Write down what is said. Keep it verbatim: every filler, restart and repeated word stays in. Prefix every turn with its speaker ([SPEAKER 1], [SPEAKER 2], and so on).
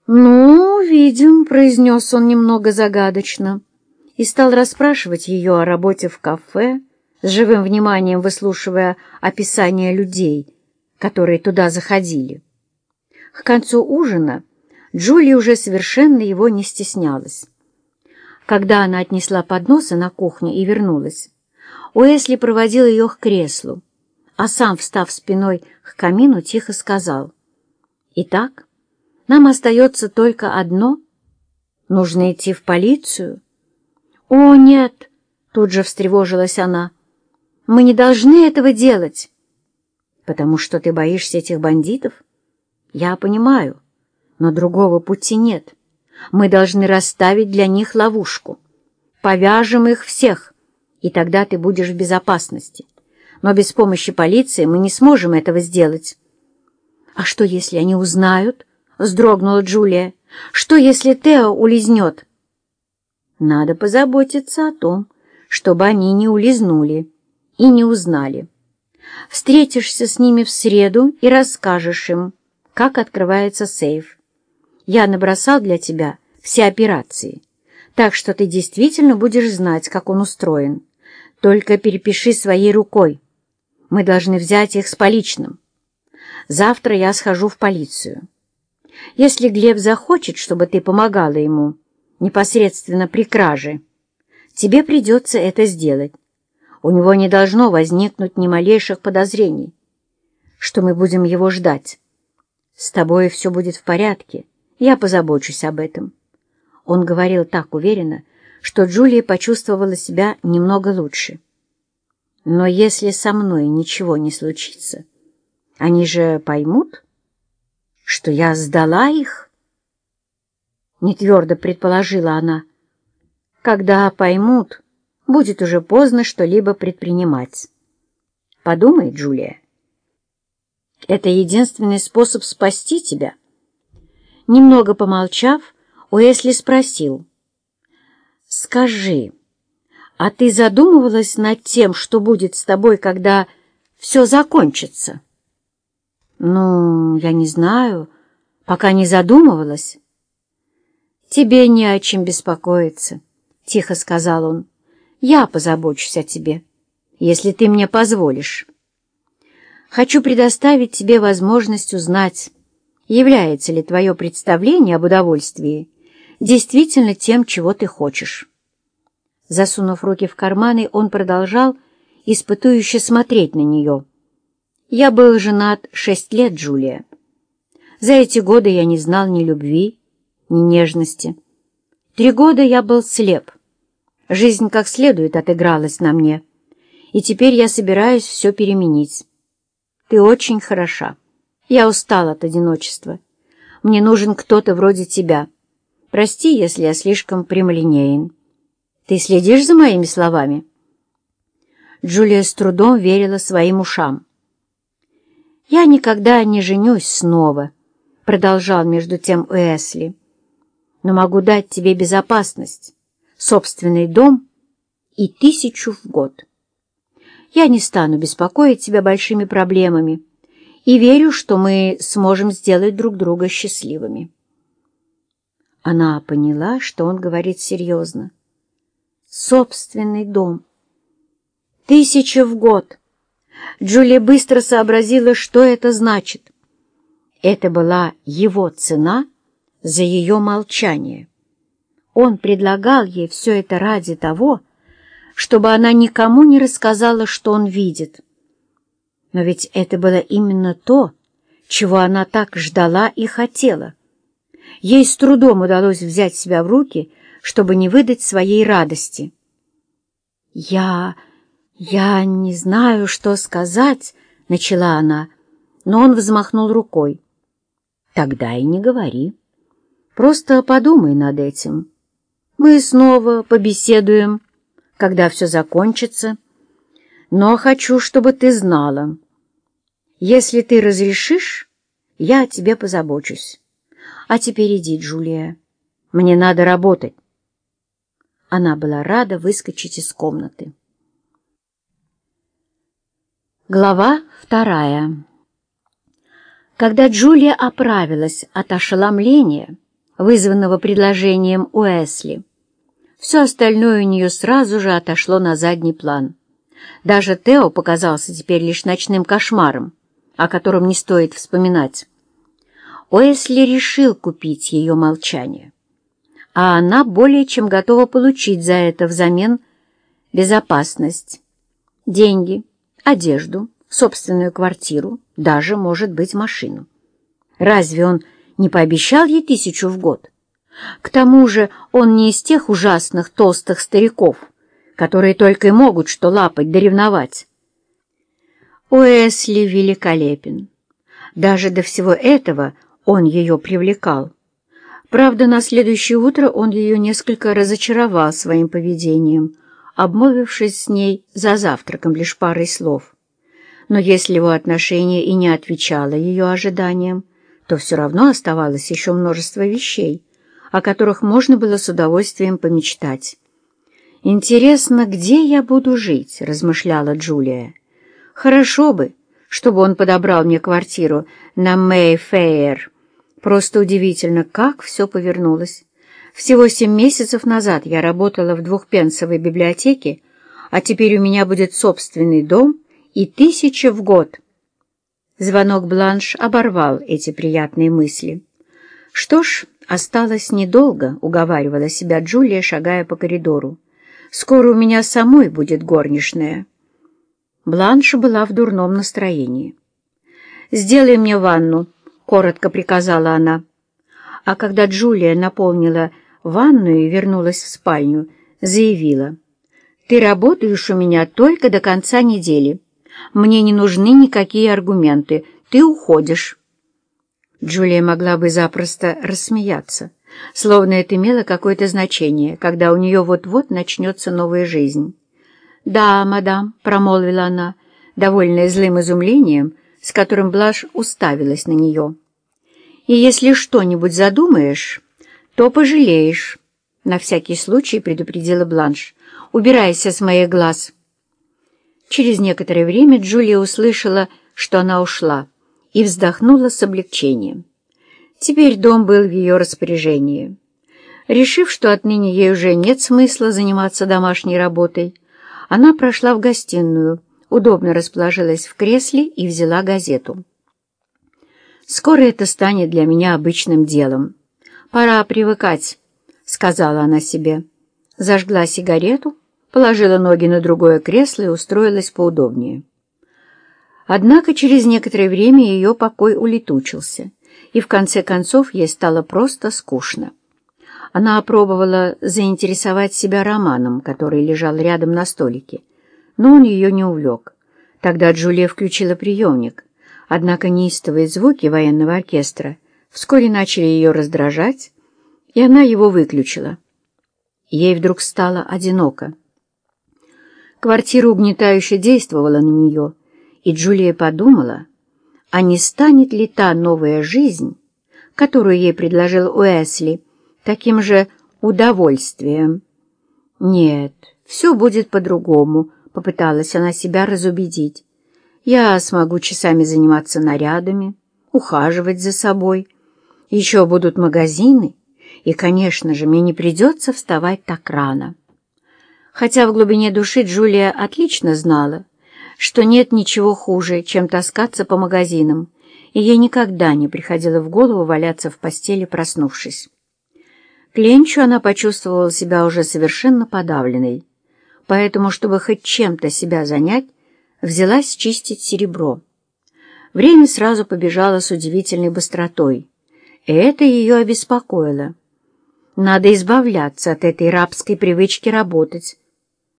[SPEAKER 1] «Ну, видим», — произнес он немного загадочно и стал расспрашивать ее о работе в кафе, с живым вниманием выслушивая описания людей, которые туда заходили. К концу ужина Джулия уже совершенно его не стеснялась. Когда она отнесла подносы на кухню и вернулась, Уэсли проводил ее к креслу, а сам, встав спиной к камину, тихо сказал: «Итак, нам остается только одно. Нужно идти в полицию». «О, нет!» — тут же встревожилась она. «Мы не должны этого делать». «Потому что ты боишься этих бандитов? Я понимаю, но другого пути нет. Мы должны расставить для них ловушку. Повяжем их всех, и тогда ты будешь в безопасности. Но без помощи полиции мы не сможем этого сделать». «А что, если они узнают?» — вздрогнула Джулия. «Что, если Тео улизнет?» «Надо позаботиться о том, чтобы они не улизнули и не узнали. Встретишься с ними в среду и расскажешь им, как открывается сейф. Я набросал для тебя все операции, так что ты действительно будешь знать, как он устроен. Только перепиши своей рукой. Мы должны взять их с поличным. Завтра я схожу в полицию. Если Глеб захочет, чтобы ты помогала ему непосредственно при краже, тебе придется это сделать. У него не должно возникнуть ни малейших подозрений, что мы будем его ждать. С тобой все будет в порядке, я позабочусь об этом». Он говорил так уверенно, что Джулия почувствовала себя немного лучше. «Но если со мной ничего не случится, они же поймут, что я сдала их?» Нетвердо предположила она. «Когда поймут, будет уже поздно что-либо предпринимать. Подумай, Джулия, это единственный способ спасти тебя». Немного помолчав, Уэсли спросил: «Скажи, а ты задумывалась над тем, что будет с тобой, когда все закончится?» «Ну, я не знаю, пока не задумывалась». «Тебе не о чем беспокоиться», — тихо сказал он. «Я позабочусь о тебе, если ты мне позволишь. Хочу предоставить тебе возможность узнать, является ли твое представление об удовольствии действительно тем, чего ты хочешь». Засунув руки в карманы, он продолжал испытующе смотреть на нее. «Я был женат шесть лет, Джулия. За эти годы я не знал ни любви, ни нежности. Три года я был слеп. Жизнь как следует отыгралась на мне, и теперь я собираюсь все переменить. Ты очень хороша. Я устал от одиночества. Мне нужен кто-то вроде тебя. Прости, если я слишком прямолинеен. Ты следишь за моими словами?» Джулия с трудом верила своим ушам. «Я никогда не женюсь снова», — продолжал между тем Уэсли. «Но могу дать тебе безопасность, собственный дом и тысячу в год. Я не стану беспокоить тебя большими проблемами и верю, что мы сможем сделать друг друга счастливыми». Она поняла, что он говорит серьезно. «Собственный дом. Тысяча в год». Джулия быстро сообразила, что это значит. Это была его цена за ее молчание. Он предлагал ей все это ради того, чтобы она никому не рассказала, что он видит. Но ведь это было именно то, чего она так ждала и хотела. Ей с трудом удалось взять себя в руки, чтобы не выдать своей радости. «Я... я не знаю, что сказать», — начала она, но он взмахнул рукой. «Тогда и не говори. Просто подумай над этим. Мы снова побеседуем, когда все закончится. Но хочу, чтобы ты знала. Если ты разрешишь, я о тебе позабочусь. А теперь иди, Джулия. Мне надо работать». Она была рада выскочить из комнаты. Глава вторая. Когда Джулия оправилась от ошеломления, вызванного предложением Уэсли. Все остальное у нее сразу же отошло на задний план. Даже Тео показался теперь лишь ночным кошмаром, о котором не стоит вспоминать. Уэсли решил купить ее молчание, а она более чем готова получить за это взамен безопасность, деньги, одежду, собственную квартиру, даже, может быть, машину. Разве он не пообещал ей тысячу в год? К тому же он не из тех ужасных толстых стариков, которые только и могут что лапать да ревновать. Уэсли великолепен. Даже до всего этого он ее привлекал. Правда, на следующее утро он ее несколько разочаровал своим поведением, обмолвившись с ней за завтраком лишь парой слов. Но если его отношение и не отвечало ее ожиданиям, то все равно оставалось еще множество вещей, о которых можно было с удовольствием помечтать. «Интересно, где я буду жить?» — размышляла Джулия. «Хорошо бы, чтобы он подобрал мне квартиру на Мэйфэйр. Просто удивительно, как все повернулось. Всего семь месяцев назад я работала в двухпенсовой библиотеке, а теперь у меня будет собственный дом и тысяча в год». Звонок Бланш оборвал эти приятные мысли. «Что ж, осталось недолго», — уговаривала себя Джулия, шагая по коридору. «Скоро у меня самой будет горничная». Бланш была в дурном настроении. «Сделай мне ванну», — коротко приказала она. А когда Джулия наполнила ванную и вернулась в спальню, заявила: «Ты работаешь у меня только до конца недели. Мне не нужны никакие аргументы. Ты уходишь». Джулия могла бы запросто рассмеяться, словно это имело какое-то значение, когда у нее вот-вот начнется новая жизнь. «Да, мадам», — промолвила она, довольная злым изумлением, с которым Бланш уставилась на нее. «И если что-нибудь задумаешь, то пожалеешь», — на всякий случай предупредила Бланш. «Убирайся с моих глаз». Через некоторое время Джулия услышала, что она ушла, и вздохнула с облегчением. Теперь дом был в ее распоряжении. Решив, что отныне ей уже нет смысла заниматься домашней работой, она прошла в гостиную, удобно расположилась в кресле и взяла газету. «Скоро это станет для меня обычным делом. Пора привыкать», — сказала она себе. Зажгла сигарету, положила ноги на другое кресло и устроилась поудобнее. Однако через некоторое время ее покой улетучился, и в конце концов ей стало просто скучно. Она опробовала заинтересовать себя романом, который лежал рядом на столике, но он ее не увлек. Тогда Джулия включила приемник, однако неистовые звуки военного оркестра вскоре начали ее раздражать, и она его выключила. Ей вдруг стало одиноко. Квартира угнетающе действовала на нее, и Джулия подумала, а не станет ли та новая жизнь, которую ей предложил Уэсли, таким же удовольствием. «Нет, все будет по-другому», — попыталась она себя разубедить. «Я смогу часами заниматься нарядами, ухаживать за собой. Еще будут магазины, и, конечно же, мне не придется вставать так рано». Хотя в глубине души Джулия отлично знала, что нет ничего хуже, чем таскаться по магазинам, и ей никогда не приходило в голову валяться в постели, проснувшись. К ленчу она почувствовала себя уже совершенно подавленной, поэтому, чтобы хоть чем-то себя занять, взялась чистить серебро. Время сразу побежало с удивительной быстротой, и это ее обеспокоило. Надо избавляться от этой рабской привычки работать,